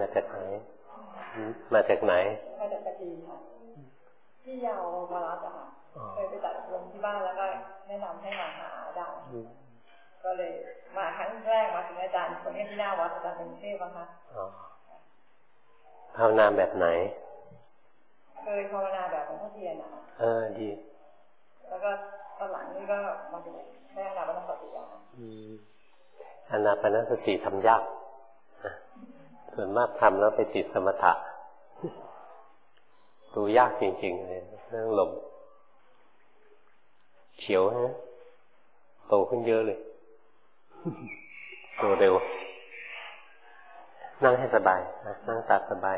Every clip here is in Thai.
มาจากไหนมาจากไหนมาจากกะทิค่ะที่ยาวมารับอะค่ะเคยไปจัดอบรมที่บ้านแล้วก็แนะนำให้มาหาอาจารย์ก็เลยมาครั้งแรกมาถึงอาจารย์คนนี้ที่หน้าวัดอาจารย์เป็นเทพนะคะภาวนาแบบไหนเคยภาวนาแบบของพ่อเทียนนะคะดีแล้วก็ตอนหลังนี่ก็มาดูแม่อานาปานสติอานาปานสติทำยากส่วนมากทำแล้วไปติดสมถะดูยากจริงๆเลยเรื่องลมเขียวฮะโตขึ้นเยอะเลยโตเร็วนั่งให้สบายนั่งตาสบาย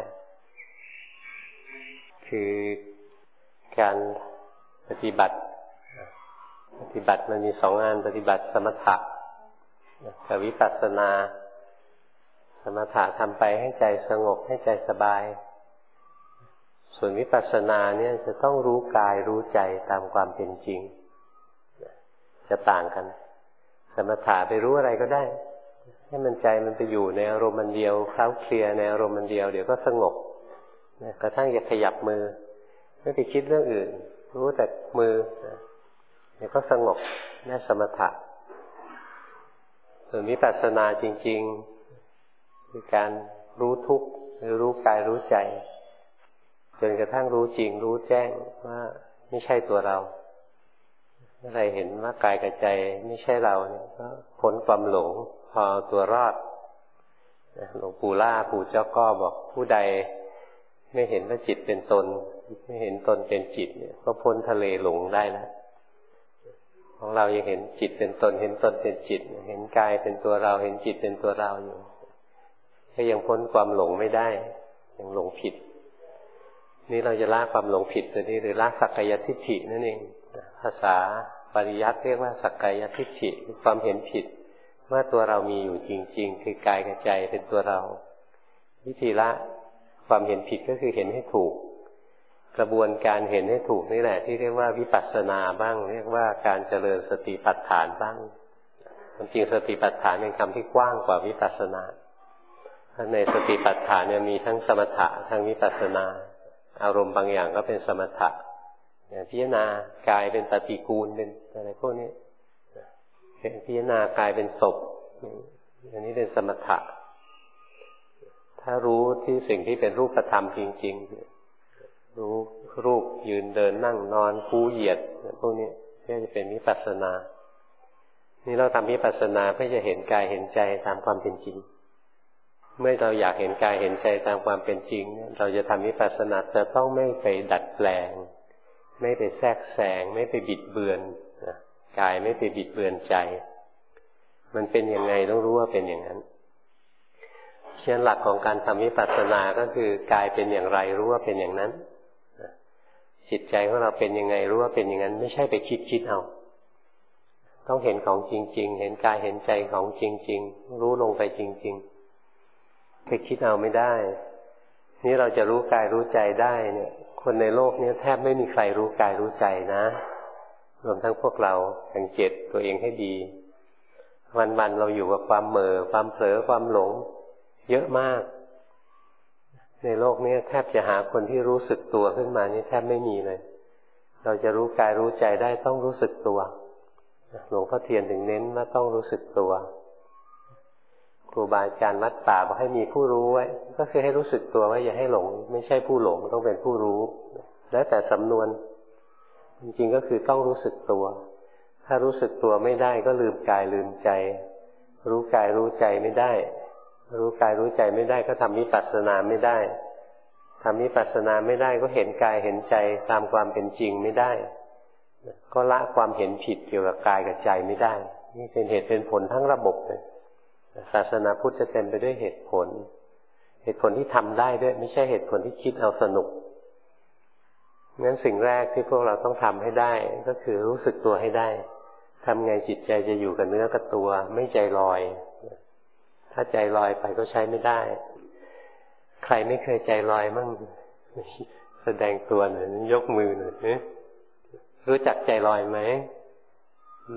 คือการปฏิบัติมันมี2 งานปฏิบัติสมถะกับวิปัสสนาสมถะทำไปให้ใจสงบให้ใจสบายส่วนวิปัสสนาเนี่ยจะต้องรู้กายรู้ใจตามความเป็นจริงจะต่างกันสมถะไปรู้อะไรก็ได้ให้มันใจมันไปอยู่ในอารมณ์มันเดียวเคล้าเคลียในอารมณ์มันเดียวเดี๋ยวก็สงบกระทั่งจะขยับมือไม่ไปคิดเรื่องอื่นรู้แต่มือเดี๋ยวก็สงบนี่สมถะส่วนวิปัสสนาจริงๆคือการรู้ทุกข์หรือรู้กายรู้ใจจนกระทั่งรู้จริงรู้แจ้งว่าไม่ใช่ตัวเราเมื่อไรเห็นว่ากายกับใจไม่ใช่เราเนี่ยก็พ้นความหลงพอตัวรอดหลวงปู่ล่าปู่เจ้าก็บอกผู้ใดไม่เห็นว่าจิตเป็นตนไม่เห็นตนเป็นจิตเนี่ยก็พ้นทะเลหลงได้แล้วของเรายังเห็นจิตเป็นตนเห็นตนเป็นจิตเห็นกายเป็นตัวเราเห็นจิตเป็นตัวเราอยู่ก็ยังพ้นความหลงไม่ได้ยังหลงผิดนี่เราจะละความหลงผิดตัวนี้หรือละสักกายทิฏฐินั่นเองภาษาปริยัติเรียกว่าสักกายทิฏฐิความเห็นผิดว่าตัวเรามีอยู่จริงๆคือกายกับใจเป็นตัวเราวิธีละความเห็นผิดก็คือเห็นให้ถูกกระบวนการเห็นให้ถูกนี่แหละที่เรียกว่าวิปัสสนาบ้างเรียกว่าการเจริญสติปัฏฐานบ้างความจริงสติปัฏฐานเป็นคำที่กว้างกว่าวิปัสสนาในสติปัฏฐานเนี่ยมีทั้งสมถะทั้งวิปัสสนาอารมณ์บางอย่างก็เป็นสมถะอย่างพิจารณากายเป็นปฏิกูลเป็นอะไรพวกนี้พิจารณากายเป็นศพอันนี้เป็นสมถะถ้ารู้ที่สิ่งที่เป็นรูปธรรมจริงๆรู้รูปยืนเดินนั่งนอนคู่เหยียดพวกนี้ก็จะเป็นวิปัสสนานี่เราทำวิปัสสนาเพื่อจะเห็นกายเห็นใจตามความเป็นจริงเมื่อเราอยากเห็นกายเห็นใจตามความเป็นจริงเราจะทำวิปัสสนาจะต้องไม่ไปดัดแปลงไม่ไปแทรกแซงไม่ไปบิดเบือนกายไม่ไปบิดเบือนใจมันเป็นยังไงต้องรู้ว่าเป็นอย่างนั้นเช่นหลักของการทำวิปัสสนาก็คือกายเป็นอย่างไรรู้ว่าเป็นอย่างนั้นจิตใจของเราเป็นยังไงรู้ว่าเป็นอย่างนั้นไม่ใช่ไปคิดเอาต้องเห็นของจริงๆเห็นกายเห็นใจของจริงๆรู้ลงไปจริงๆไปคิดเอาไม่ได้นี่เราจะรู้กายรู้ใจได้เนี่ยคนในโลกนี้แทบไม่มีใครรู้กายรู้ใจนะรวมทั้งพวกเราสังเกตตัวเองให้ดีวันๆเราอยู่กับความเหม่อความเผลอความหลงเยอะมากในโลกนี้แทบจะหาคนที่รู้สึกตัวขึ้นมานี่แทบไม่มีเลยเราจะรู้กายรู้ใจได้ต้องรู้สึกตัวหลวงพ่อเทียนถึงเน้นว่าต้องรู้สึกตัวครูบาอาจารย์วัดป่าบอกให้มีผู้รู้ไว้ก็คือให้รู้สึกตัวว่าอย่าให้หลงไม่ใช่ผู้หลงต้องเป็นผู้รู้แล้วแต่สำนวนจริงๆก็คือต้องรู้สึกตัวถ้ารู้สึกตัวไม่ได้ก็ลืมกายลืมใจรู้กายรู้ใจไม่ได้รู้กายรู้ใจไม่ได้ก็ทำวิปัสสนาไม่ได้ทำวิปัสสนาไม่ได้ก็เห็นกายเห็นใจตามความเป็นจริงไม่ได้ก็ละความเห็นผิดเกี่ยวกับกายกับใจไม่ได้นี่เป็นเหตุเป็นผลทั้งระบบเลยศาสนาพุทธจะเต็มไปด้วยเหตุผลที่ทำได้ด้วยไม่ใช่เหตุผลที่คิดเอาสนุกงั้นสิ่งแรกที่พวกเราต้องทำให้ได้ก็คือรู้สึกตัวให้ได้ทำไงจิตใจจะอยู่กับเนื้อกับตัวไม่ใจลอยถ้าใจลอยไปก็ใช้ไม่ได้ใครไม่เคยใจลอยมั่งแสดงตัวหน่อยยกมือหน่อยรู้จักใจลอยไหม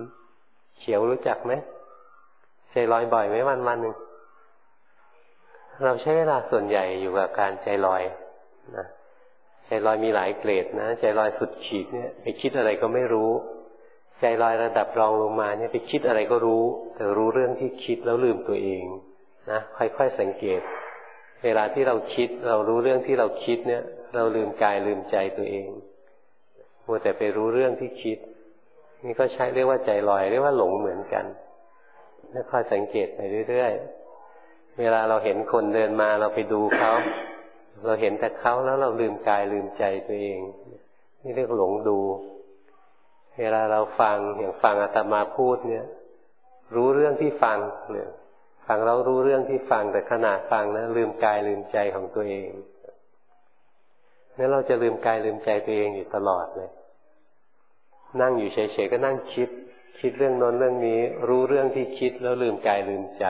เขียวรู้จักไหมใจลอยบ่อยไหมวันๆหนึ่งเราใช้เวลาส่วนใหญ่อยู่กับการใจลอยนะใจลอยมีหลายเกรดนะใจลอยสุดขีดเนี่ยไปคิดอะไรก็ไม่รู้ใจลอยระดับรองลงมาเนี่ยไปคิดอะไรก็รู้แต่รู้เรื่องที่คิดแล้วลืมตัวเองนะค่อยๆสังเกตเวลาที่เราคิดเรารู้เรื่องที่เราคิดเนี่ยเราลืมกายลืมใจตัวเองมัวแต่ไปรู้เรื่องที่คิดนี่ก็ใช้เรียกว่าใจลอยเรียกว่าหลงเหมือนกันค่อยๆสังเกตไปเรื่อยๆเวลาเราเห็นคนเดินมาเราไปดูเขาเราเห็นแต่เขาแล้วเราลืมกายลืมใจตัวเองนี่เรียกหลงดูเวลาเราฟังอย่างฟังอาตมาพูดเนี่ยรู้เรื่องที่ฟังเนี่ยฟังเรารู้เรื่องที่ฟังแต่ขณะฟังนะลืมกายลืมใจของตัวเองงั้นเราจะลืมกายลืมใจตัวเองอยู่ตลอดเลยนั่งอยู่เฉยๆก็นั่งคิดเรื่องโน้นเรื่องนี้รู้เรื่องที่คิดแล้วลืมกายลืมใจ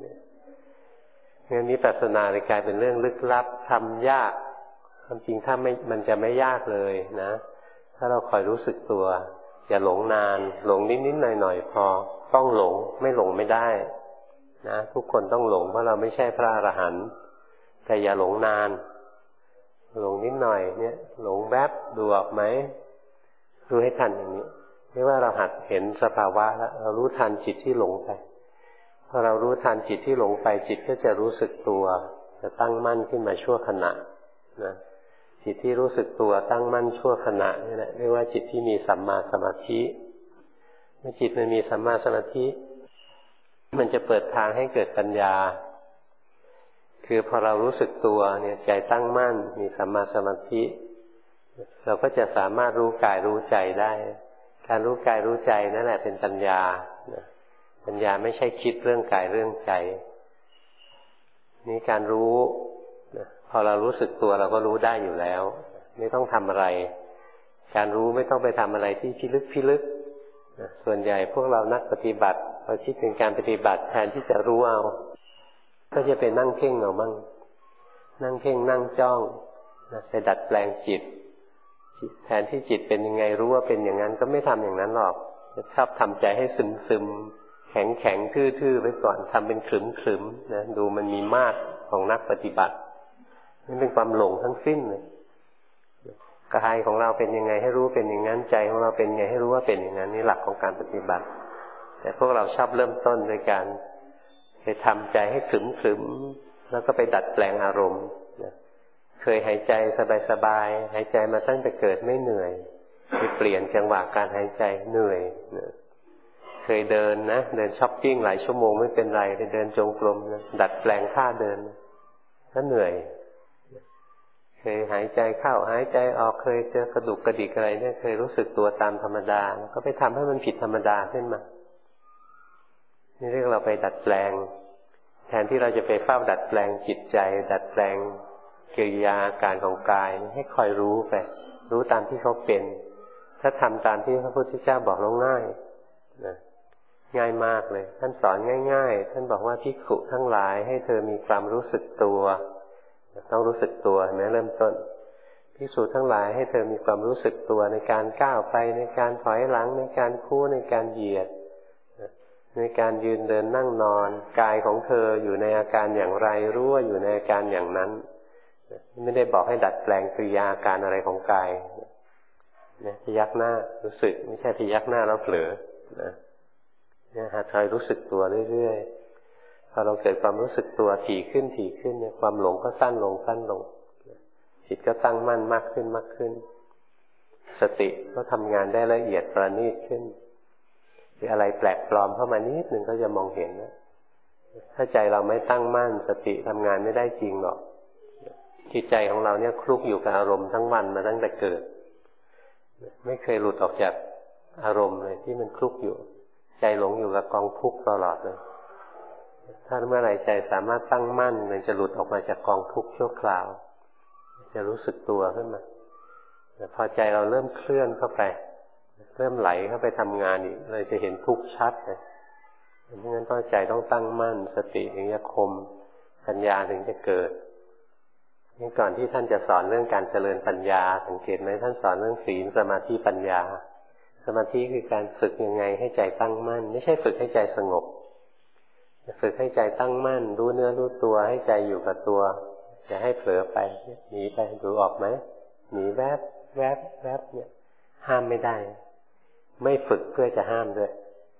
งั้นวิปัสสนาเลยกลายเป็นเรื่องลึกลับทำยากความจริงถ้ามันจะไม่ยากเลยนะถ้าเราคอยรู้สึกตัวอย่าหลงนานหลงนิดๆหน่อยๆพอต้องหลงไม่หลงไม่ได้นะทุกคนต้องหลงเพราะเราไม่ใช่พระอรหันต์แต่อย่าหลงนานหลงนิดหน่อยเนี่ยหลงแวบดูออกไหมดูให้ทันอย่างนี้เรียกว่าเราหัดเห็นสภาวะแล้วเรารู้ทันจิตที่หลงไปพอเรารู้ทันจิตที่หลงไปจิตก็จะรู้สึกตัวจะตั้งมั่นขึ้นมาชั่วขณะนะจิตที่รู้สึกตัวตั้งมั่นชั่วขณะนี่แหละเรียกว่าจิตที่มีสัมมาสมาธิเมื่อจิตมันมีสัมมาสมาธิมันจะเปิดทางให้เกิดปัญญาคือพอเรารู้สึกตัวเนี่ยใจตั้งมั่นมีสัมมาสมาธิเราก็จะสามารถรู้กายรู้ใจได้การรู้กายรู้ใจนั่นแหละเป็นปัญญาปัญญาไม่ใช่คิดเรื่องกายเรื่องใจนี่การรู้พอเรารู้สึกตัวเราก็รู้ได้อยู่แล้วไม่ต้องทำอะไรการรู้ไม่ต้องไปทำอะไรที่พิลึกส่วนใหญ่พวกเรานักปฏิบัติพอคิดถึงการปฏิบัติแทนที่จะรู้เอาก็จะไปนั่งเพ่งเอาบ้างนั่งเพ่งนั่งจ้องไปดัดแปลงจิตแทนที่จิตเป็นยังไงรู้ว่าเป็นอย่างนั้นก็ไม่ทำอย่างนั้นหรอกจะชอบทำใจให้ซึมๆแข็งๆทื่อๆไว้ก่อนทำเป็นขรึมๆนะดูมันมีมาตรของนักปฏิบัตินี่เป็นความหลงทั้งสิ้นเลยกายของเราเป็นยังไงให้รู้เป็นอย่างนั้นใจของเราเป็นยังไงให้รู้ว่าเป็นอย่างนั้นนี่หลักของการปฏิบัติแต่พวกเราชอบเริ่มต้นโดยการไปทำใจให้ขรึมๆแล้วก็ไปดัดแปลงอารมณ์เคยหายใจสบายๆหายใจมาตั้งแต่เกิดไม่เหนื่อยไปเปลี่ยนจังหวะการหายใจเหนื่อยเคยเดินนะเดินช้อปปิ้งหลายชั่วโมงไม่เป็นไรไปเดินจงกรมนะดัดแปลงท่าเดินก็เหนื่อยเคยหายใจเข้าหายใจออกเคยเจอกระดุกกระดิกอะไรเนี่ยเคยรู้สึกตัวตามธรรมดาก็ไปทำให้มันผิดธรรมดาขึ้นมานี่เรียกเราไปดัดแปลงแทนที่เราจะไปเฝ้าดัดแปลงจิตใจดัดแปลงกิริยาอาการของกายให้คอยรู้ไปรู้ตามที่เขาเป็นถ้าทำตามที่พระพุทธเจ้าบอกแล้วง่ายนะง่ายมากเลยท่านสอนง่ายๆท่านบอกว่าภิกขุทั้งหลายให้เธอมีความรู้สึกตัวต้องรู้สึกตัวนะเริ่มต้นภิกษุทั้งหลายให้เธอมีความรู้สึกตัวในการก้าวไปในการถอยหลังในการคู่ในการเหยียดในการยืนเดินนั่งนอนกายของเธออยู่ในอาการอย่างไรรู้ว่าอยู่ในอาการอย่างนั้นไม่ได้บอกให้ดัดแปลงกิริยาการอะไรของกายนะพยักหน้ารู้สึกไม่ใช่พยักหน้าแล้วเผลอนะหาคอยรู้สึกตัวเรื่อยๆพอเราเกิดความรู้สึกตัวถี่ขึ้นเนี่ยความหลงก็สั้นลงจิตก็ตั้งมั่นมากขึ้นสติก็ทำงานได้ละเอียดประณีตขึ้นอะไรแปลกปลอมเข้ามานิดนึงก็จะมองเห็นนะถ้าใจเราไม่ตั้งมั่นสติทำงานไม่ได้จริงหรอกจิตใจของเราเนี่ยคลุกอยู่กับอารมณ์ทั้งวันมาตั้งแต่เกิดไม่เคยหลุดออกจากอารมณ์เลยที่มันคลุกอยู่ใจหลงอยู่กับกองทุกข์ตลอดเลยถ้าเมื่อไหร่ใจสามารถตั้งมั่นมันจะหลุดออกมาจากกองทุกข์ชั่วคราวจะรู้สึกตัวขึ้นมาแต่พอใจเราเริ่มเคลื่อนเข้าไปเริ่มไหลเข้าไปทำงานอีกเลยจะเห็นทุกข์ชัดเลยเพราะงั้นต้องใจต้องตั้งมั่นสติถึงจะคมปัญญาถึงจะเกิดนี่ก่อนที่ท่านจะสอนเรื่องการเจริญปัญญาสังเกตไหมท่านสอนเรื่องศีลสมาธิปัญญาสมาธิคือการฝึกยังไงให้ใจตั้งมั่นไม่ใช่ฝึกให้ใจสงบฝึกให้ใจตั้งมั่นรู้เนื้อรู้ตัวให้ใจอยู่กับตัวอย่าให้เผลอไปหนีไปดูออกไหมหนีแวบแวบแวบเนี่ยห้ามไม่ได้ไม่ฝึกเพื่อจะห้ามด้วย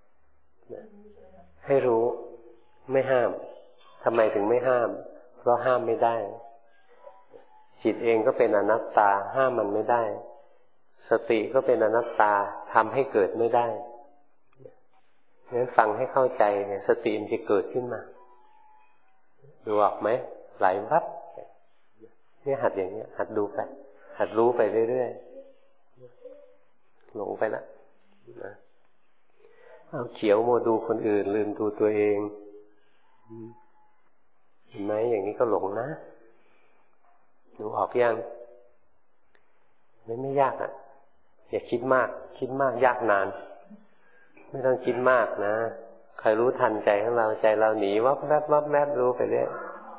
ให้รู้ไม่ห้ามทำไมถึงไม่ห้ามเพราะห้ามไม่ได้จิตเองก็เป็นอนัตตาห้ามมันไม่ได้สติก็เป็นอนัตตาทำให้เกิดไม่ได้งั้นฟังให้เข้าใจเนี่ยสติมันจะเกิดขึ้นมาดูออกไหมไหลวับเนี่ยหัดอย่างเนี้ยหัดดูไปหัดรู้ไปเรื่อยๆหลงไปละนะเอาเขียวโมดูคนอื่นลืมดูตัวเองเห็นไหมอย่างนี้ก็หลงนะดูออกยังไม่ยากอ่ะอย่าคิดมากคิดมากยากนานไม่ต้องคิดมากนะใครรู้ทันใจของเราใจเราหนีวับแวบวับแวบรู้ไปเรื่อย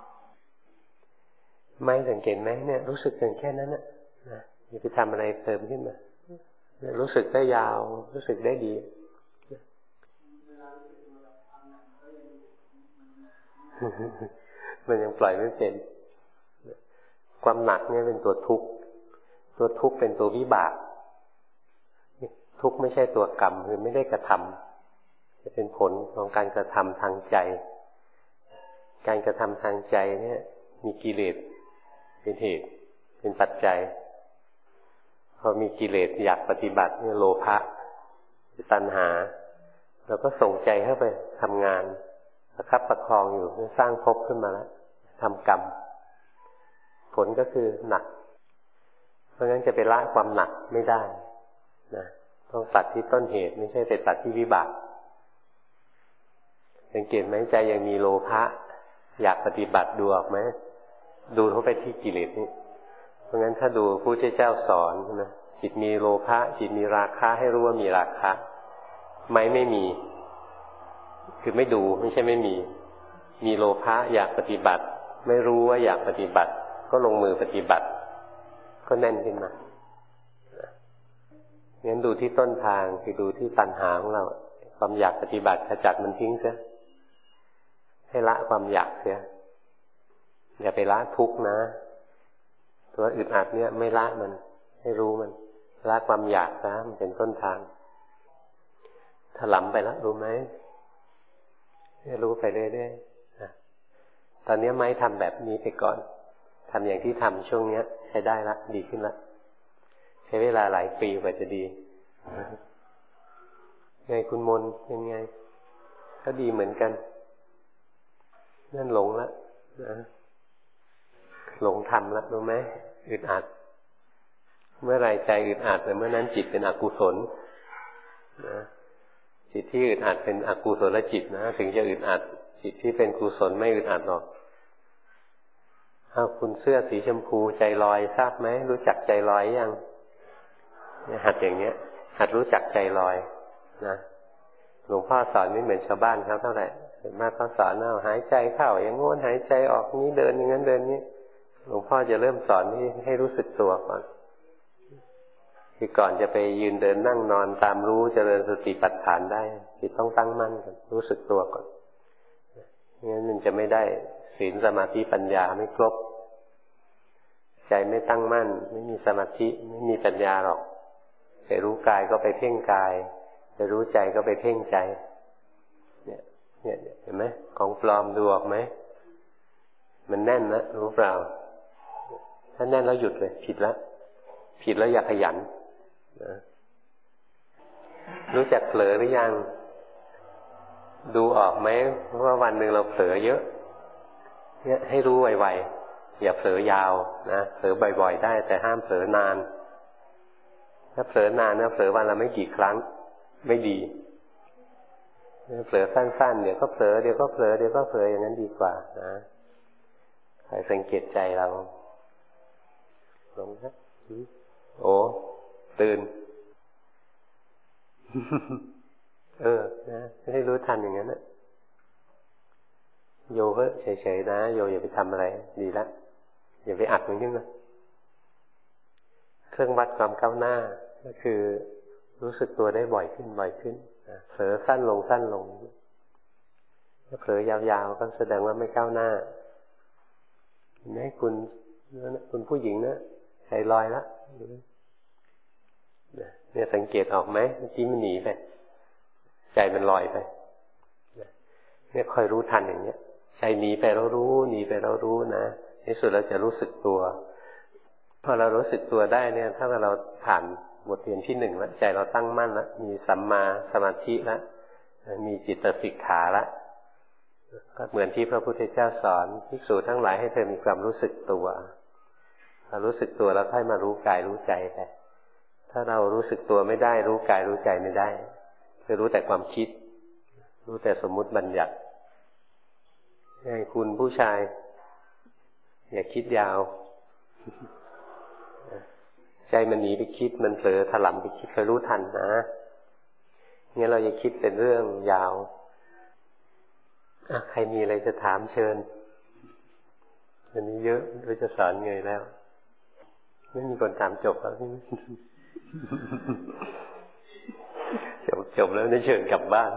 ไม่สังเกตไหมเนี่ยรู้สึกถึงแค่นั้นนะอย่าไปทำอะไรเติมขึ้นมารู้สึกได้ยาวรู้สึกได้ดีมันยังปล่อยไม่เป็นความหนักเนี่ยเป็นตัวทุกข์ตัวทุกข์เป็นตัววิบากทุกข์ไม่ใช่ตัวกรรมคือไม่ได้กระทำจะเป็นผลของการกระทำทางใจการกระทำทางใจเนี่ยมีกิเลสเป็นเหตุเป็นปัจจัยพอมีกิเลสอยากปฏิบัติเนี่ยโลภะตัณหาเราก็ส่งใจเข้าไปทำงานประคับประคองอยู่สร้างภพขึ้นมาแล้วทำกรรมผลก็คือหนักเพราะงั้นจะไปละความหนักไม่ได้นะต้องตัดที่ต้นเหตุไม่ใช่ไปตัดที่วิบากสังเกตไหมใจยังมีโลภะอยากปฏิบัติดูออกไหมดูเข้าไปที่กิเลสนี่เพราะงั้นถ้าดูพระพุทธเจ้าสอนนะจิตมีโลภะจิตมีราคะให้รู้ว่ามีราคะไม่มีคือไม่ดูไม่ใช่ไม่มีโลภะอยากปฏิบัติไม่รู้ว่าอยากปฏิบัติก็ลงมือปฏิบัติก็แน่นขึ้นมางั้นดูที่ต้นทางคือดูที่ตัณหาของเราความอยากปฏิบัติขจัดมันทิ้งเสียให้ละความอยากเสียอย่าไปละทุกข์นะตัวอึดอัดเนี่ยไม่ละมันให้รู้มันละความอยากนะมันเป็นต้นทางถลำไปแล้วรู้ไหมให้รู้ไปเรื่อยๆตอนนี้ไม้ทำแบบนี้ไปก่อนทำอย่างที่ทำช่วงนี้ใช้ได้ละดีขึ้นละใช้เวลาหลายปีกว่าจะดีไงคุณมนเป็นไงก็ดีเหมือนกันนั่นหลงละนะหลงทำละรู้ไหมอึดอัดเมื่อไรใจอึดอัดเมื่อนั้นจิตเป็นอกุศลนะจิตที่อึดอัดเป็นอกุศลจิตนะถึงจะอึดอัดจิตที่เป็นกุศลไม่อึดอัดหรอกคุณเสื้อสีชมพูใจลอยทราบไหมรู้จักใจลอยยังหัดอย่างเนี้ยหัดรู้จักใจลอยนะหลวงพ่อสอนไม่เหมือนชาวบ้านเขาเท่าไหร่ส่วนมากเขาสอนหายใจเข้าอย่างงู้นหายใจออกนี้เดินอย่างนั้นเดินนี้หลวงพ่อจะเริ่มสอนให้รู้สึกตัวก่อนคือก่อนจะไปยืนเดินนั่งนอนตามรู้เจริญสติปัฏฐานได้จิตต้องตั้งมั่นก่อนรู้สึกตัวก่อนงั้นมันจะไม่ได้ศีลสมาธิปัญญาไม่ครบใจไม่ตั้งมั่นไม่มีสมาธิไม่มีปัญญาหรอกไปรู้กายก็ไปเพ่งกายไปรู้ใจก็ไปเพ่งใจเนี่ยเห็นไหมของปลอมดูออกไหมมันแน่นนะรู้เปล่าถ้าแน่นแล้วหยุดเลยผิดแล้วอย่าขยันนะรู้จักเผลอหรือยังดูออกไหมว่าวันหนึ่งเราเผลอเยอะเนี่ยให้รู้ไวๆอย่าเผลอยาวนะเผลอบ่อยๆได้แต่ห้ามเผลอนานถ้าเผลอนานนะเผลอวันละไม่กี่ครั้งไม่ดีเผลอสั้นๆเดี๋ยวก็เผลอเดี๋ยวก็เผลอเดี๋ยวก็เผลออย่างนั้นดีกว่านะคอยสังเกตใจเราลงนะโอ้ตื่นนะให้รู้ทันอย่างนั้นนะโยก็เฉยๆนะโยอย่าไปทำอะไรดีละอย่าไปอัดมันขึ้นนะเครื่องวัดความก้าวหน้าก็คือรู้สึกตัวได้บ่อยขึ้นเผลอสั้นลงถ้าเผลอยาวๆก็แสดงว่าไม่ก้าวหน้าเห็นไหมคุณผู้หญิงนะใจลอยแล้วเนี่ยสังเกตออกไหมเมื่อกี้มันหนีไปใจมันลอยไปเนี่ยคอยรู้ทันอย่างเนี้ยใจหนีไปเรารู้หนีไปเรารู้นะในสุดเราจะรู้สึกตัวพอเรารู้สึกตัวได้เนี่ยถ้าเราผ่านบทเรียนที่หนึ่งแล้วใจเราตั้งมั่นแล้วมีสัมมาสมาธิแล้วมีจิตสิกขาแล้วก็เหมือนที่พระพุทธเจ้าสอนภิกษุทั้งหลายให้เธอมีความรู้สึกตัวเรารู้สึกตัวแล้วค่อยมารู้กายรู้ใจไปถ้าเรารู้สึกตัวไม่ได้รู้กายรู้ใจไม่ได้จะรู้แต่ความคิดรู้แต่สมมุติบัญญัติให้คุณผู้ชายอย่าคิดยาวใจมันหนีไปคิดมันเผลอถลำไปคิดคอยรู้ทันนะงั้นเราจะคิดเป็นเรื่องยาวใครมีอะไรจะถามเชิญวันนี้เยอะเราจะสอนไงแล้วไม่มีคนถามจบแล้วที่จบแล้วได้เชิญกลับบ้าน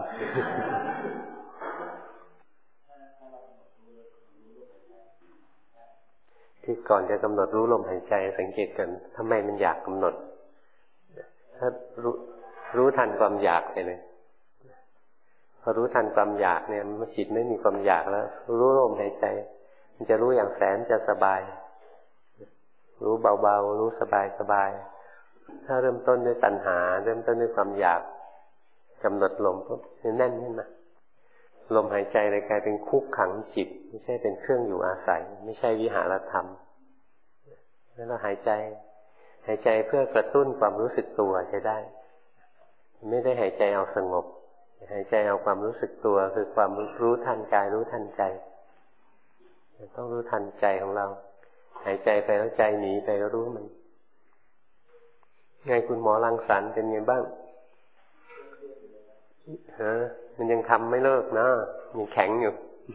ที่ก่อนจะกำหนดรู้ลมหายใจสังเกตกันทำไมมันอยากกำหนดถ้ารู้ทันความอยากไปเลยพอรู้ทันความอยากเนี่ยจิตไม่มีความอยากแล้วรู้ลมหายใจมันจะรู้อย่างแสนจะสบายรู้เบาๆรู้สบายถ้าเริ่มต้นด้วยตัณหาเริ่มต้นด้วยความอยากกำหนดลมปุ๊บแน่นขึ้นมาลมหายใจเลยกลายเป็นคุกขังจิตไม่ใช่เป็นเครื่องอยู่อาศัยไม่ใช่วิหารธรรมแล้วเราหายใจเพื่อกระตุ้นความรู้สึกตัวใช้ได้ไม่ได้หายใจเอาสงบหายใจเอาความรู้สึกตัวคือความรู้ทันกายรู้ทันใจต้องรู้ทันใจของเราหายใจไปแล้วใจหนีไปก็รู้มันไงคุณหมอรังสรรค์เป็นไงบ้างมันยังทำไม่เลิกนะยังแข็งอยู่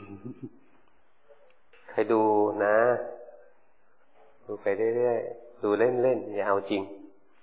ใครดูนะดูไปเรื่อยๆดูเล่นๆอย่าเอาจริง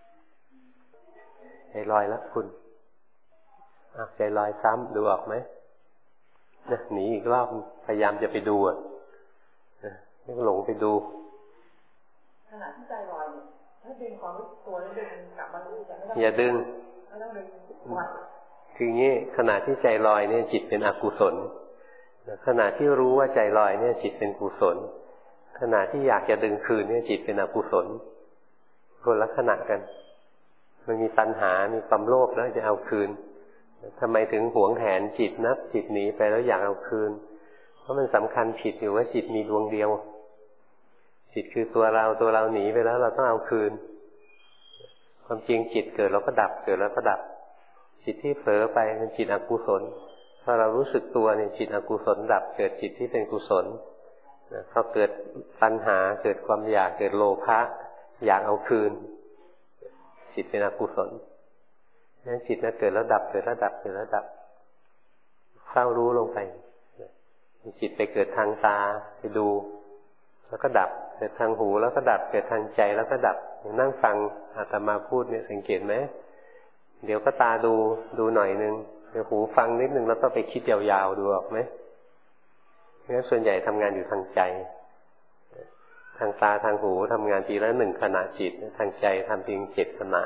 ใจลอยแล้วคุณใจลอยซ้ำดูออกไหมหนีอีกรอบพยายามจะไปดูไม่หลงไปดูขณะที่ใจลอยเนี่ยถ้าดึงความรู้ตัวแล้วดึงกลับมารู้แต่ไม่ต้องอย่าดึงไม่ต้องดึงคืออย่างนี้ขณะที่ใจลอยเนี่ยจิตเป็นอกุศลขณะที่รู้ว่าใจลอยเนี่ยจิตเป็นกุศลขณะที่อยากจะดึงคืนเนี่ยจิตเป็นอกุศลคนละขณะกันมันมีตัณหามีความโลภแล้วจะเอาคืนทำไมถึงหวงแหนจิตนับจิตหนีไปแล้วอยากเอาคืนเพราะมันสำคัญผิดอยู่ว่าจิตมีดวงเดียวจิตคือตัวเราหนีไปแล้วเราต้องเอาคืนความจริงจิตเกิดแล้วก็ดับเกิดแล้วก็ดับจิตที่เผลอไปเป็นจิตอกุศลพอเรารู้สึกตัวเนี่ยจิตอกุศลดับเกิดจิตที่เป็นกุศลพอเกิดตัณหาเกิดความอยากเกิดโลภะอยากเอาคืนจิตเป็นอกุศลนั้นจิตนั้นเกิดแล้วดับเกิดแล้วดับเกิดแล้วดับเฝ้ารู้ลงไปจิตไปเกิดทางตาไปดูแล้วก็ดับเกิดทางหูแล้วก็ดับเกิดทางใจแล้วก็ดับนั่งฟังอาตมาพูดเนี่ยสังเกตไหมเดี๋ยวก็ตาดูหน่อยนึงเดี๋ยวหูฟังนิดนึงแล้วก็ไปคิดยาวๆดูออกไหมงั้นส่วนใหญ่ทำงานอยู่ทางใจทางตาทางหูทำงานทีละ1 ขณะจิตทางใจทำเพียง7 ขณะ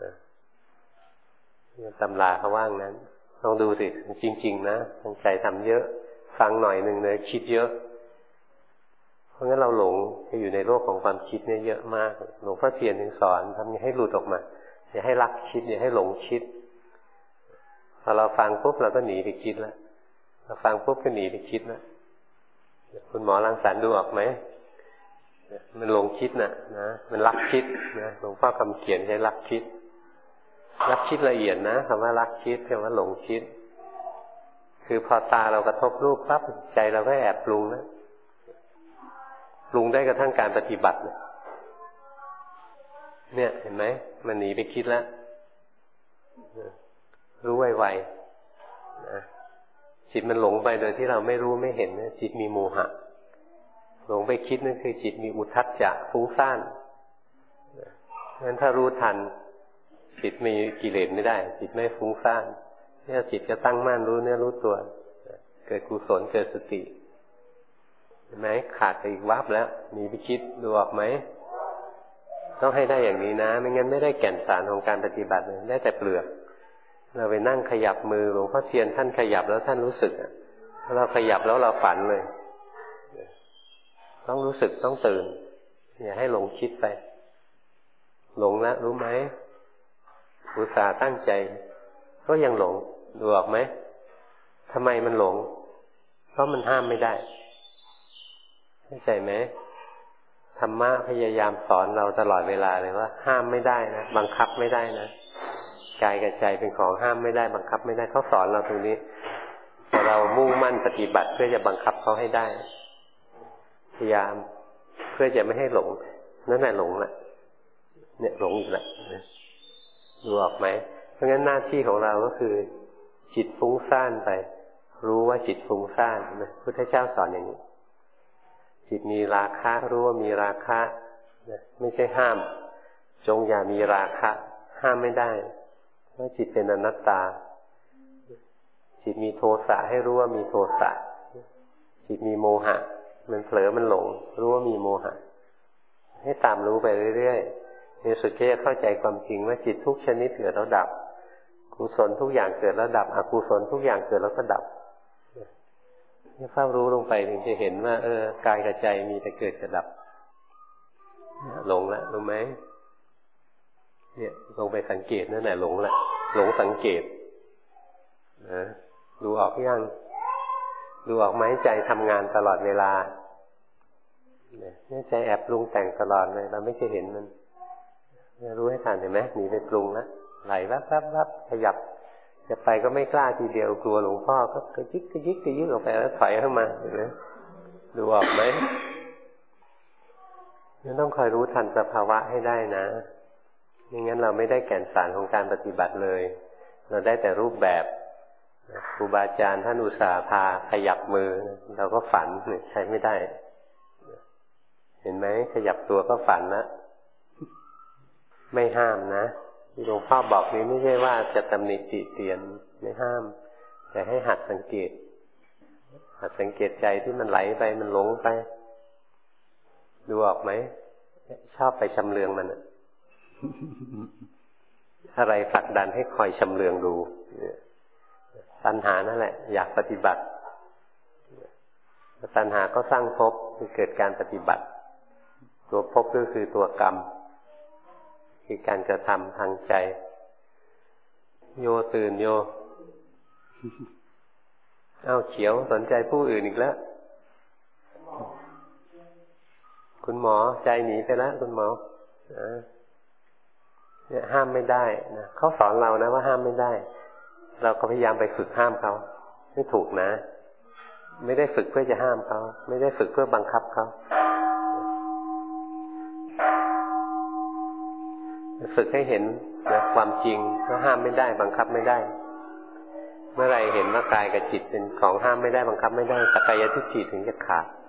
ตำราเขาว่างนั้นลองดูสิจริงๆนะทางใจทำเยอะฟังหน่อยนึงเลยคิดเยอะเพราะงั้นเราหลงไปอยู่ในโลกของความคิดเนี่ยเยอะมากหลวงพ่อเทียนถึงสอนทำให้หลุดออกมาอย่าให้รักคิดอย่าให้หลงคิดพอเราฟังปุ๊บเราก็หนีไปคิดแล้วเราฟังปุ๊บก็หนีไปคิดแล้วคุณหมอรังสรรค์ดูออกไหมมันหลงคิดนะมันรักคิดนะหลวงพ่อคำเขียนใช้รักคิดละเอียดนะคำว่ารักคิดคำว่าหลงคิดคือพอตาเรากระทบรูปปั๊บใจเราก็แอบปรุงนะปรุงได้กระทั่งการปฏิบัติเนี่ยเห็นไหมมันหนีไปคิดแล้วรู้ไวๆนะจิตมันหลงไปโดยที่เราไม่รู้ไม่เห็นนะจิตมีโมหะหลงไปคิดนั่นคือจิตมีอุทธัจจะฟุ้งซ่านงั้นถ้ารู้ทันจิตมีกิเลสไม่ได้จิตไม่ฟุ้งซ่านเนี่ยจิตจะตั้งมั่นรู้เนื้อรู้ตัวเกิดกุศลเกิดสติเห็นไหมขาดไปอีกวับแล้วมีไปคิดดูออกไหมต้องให้ได้อย่างนี้นะไม่งั้นไม่ได้แก่นสารของการปฏิบัติเลยได้แต่เปลือกเราไปนั่งขยับมือหลวงพ่อเทียนท่านขยับแล้วท่านรู้สึกเราขยับแล้วเราฝันเลยต้องรู้สึกต้องตื่นอย่าให้หลงคิดไปหลงแล้วรู้ไหมอุตส่าห์ตั้งใจก็ยังหลงดูออกไหมทำไมมันหลงเพราะมันห้ามไม่ได้เข้าใจไหมธรรมะพยายามสอนเราตลอดเวลาเลยว่าห้ามไม่ได้นะบังคับไม่ได้นะกายกับใจเป็นของห้ามไม่ได้บังคับไม่ได้เขาสอนเราตรงนี้แต่เรามุ่งมั่นปฏิบัติเพื่อจะบังคับเขาให้ได้พยายามเพื่อจะไม่ให้หลงนั่นแหละหลงละเนี่ยหลงอีกแล้วดูออกไหมเพราะงั้นหน้าที่ของเราก็คือจิตฟุ้งซ่านไปรู้ว่าจิตฟุ้งซ่านนะพุทธเจ้าสอนอย่างนี้จิตมีราคะรู้ว่ามีราคะนะไม่ใช่ห้ามจงอย่ามีราคะห้ามไม่ได้เพราะจิตเป็นอนัตตาจิตมีโทสะให้รู้ว่ามีโทสะจิตมีโมหะมันเผลอมันหลงรู้ว่ามีโมหะให้ตามรู้ไปเรื่อยๆในสุดจะเข้าใจความจริงว่าจิตทุกชนิดเกิดแล้วดับกุศลทุกอย่างเกิดแล้วดับอกุศลทุกอย่างเกิดแล้วก็ดับนี่เฝ้ารู้ลงไปถึงจะเห็นว่ากายกับใจมีแต่เกิดกับดับหลงละรู้ไหมเนี่ยลงไปสังเกตนั่นแหละหลงละหลงสังเกตดูออกยังดูออกไหมใจทำงานตลอดเวลาเนี่ยใจแอบปรุงแต่งตลอดเลยเราไม่เคยเห็นมันรู้ให้ทันเห็นไหมหนีไปปรุงนะไหลวับขยับจะไปก็ไม่กล้าทีเดียวกลัวหลวงพ่อก็กระยิกออกไปแล้วถอยเข้ามาเห็นไหมดูออกไหมนี่ต้องคอยรู้ทันสภาวะให้ได้นะไม่งั้นเราไม่ได้แก่นสารของการปฏิบัติเลยเราได้แต่รูปแบบครูบาอาจารย์ท่านอุตส่าห์พาขยับมือเราก็ฝันใช้ไม่ได้เห็นไหมขยับตัวก็ฝันแล้วไม่ห้ามนะที่หลวงพ่อบอกนี้ไม่ใช่ว่าจะตำหนิติเตียนไม่ห้ามแต่ให้หัดสังเกตใจที่มันไหลไปมันหลงไปดูออกไหมชอบไปชำเลืองมันอะไรผลักดันให้คอยชำเลืองดูตัณหานั่นแหละอยากปฏิบัติตัณหาก็สร้างภพคือเกิดการปฏิบัติตัวภพก็คือตัวกรรมคือการกระทำทางใจโยตื่นโยเขียวสนใจผู้อื่นอีกแล้วคุณหมอใจหนีไปแล้วคุณหมอเนี่ยห้ามไม่ได้นะเขาสอนเรานะว่าห้ามไม่ได้เราก็พยายามไปฝึกห้ามเขาไม่ถูกนะไม่ได้ฝึกเพื่อจะห้ามเขาไม่ได้ฝึกเพื่อบังคับเขาฝึกให้เห็นนะความจริงว่าห้ามไม่ได้บังคับไม่ได้เมื่อไรเห็นว่ากายกับจิตเป็นของห้ามไม่ได้บังคับไม่ได้สักกายทิฏฐิถึงจะขาด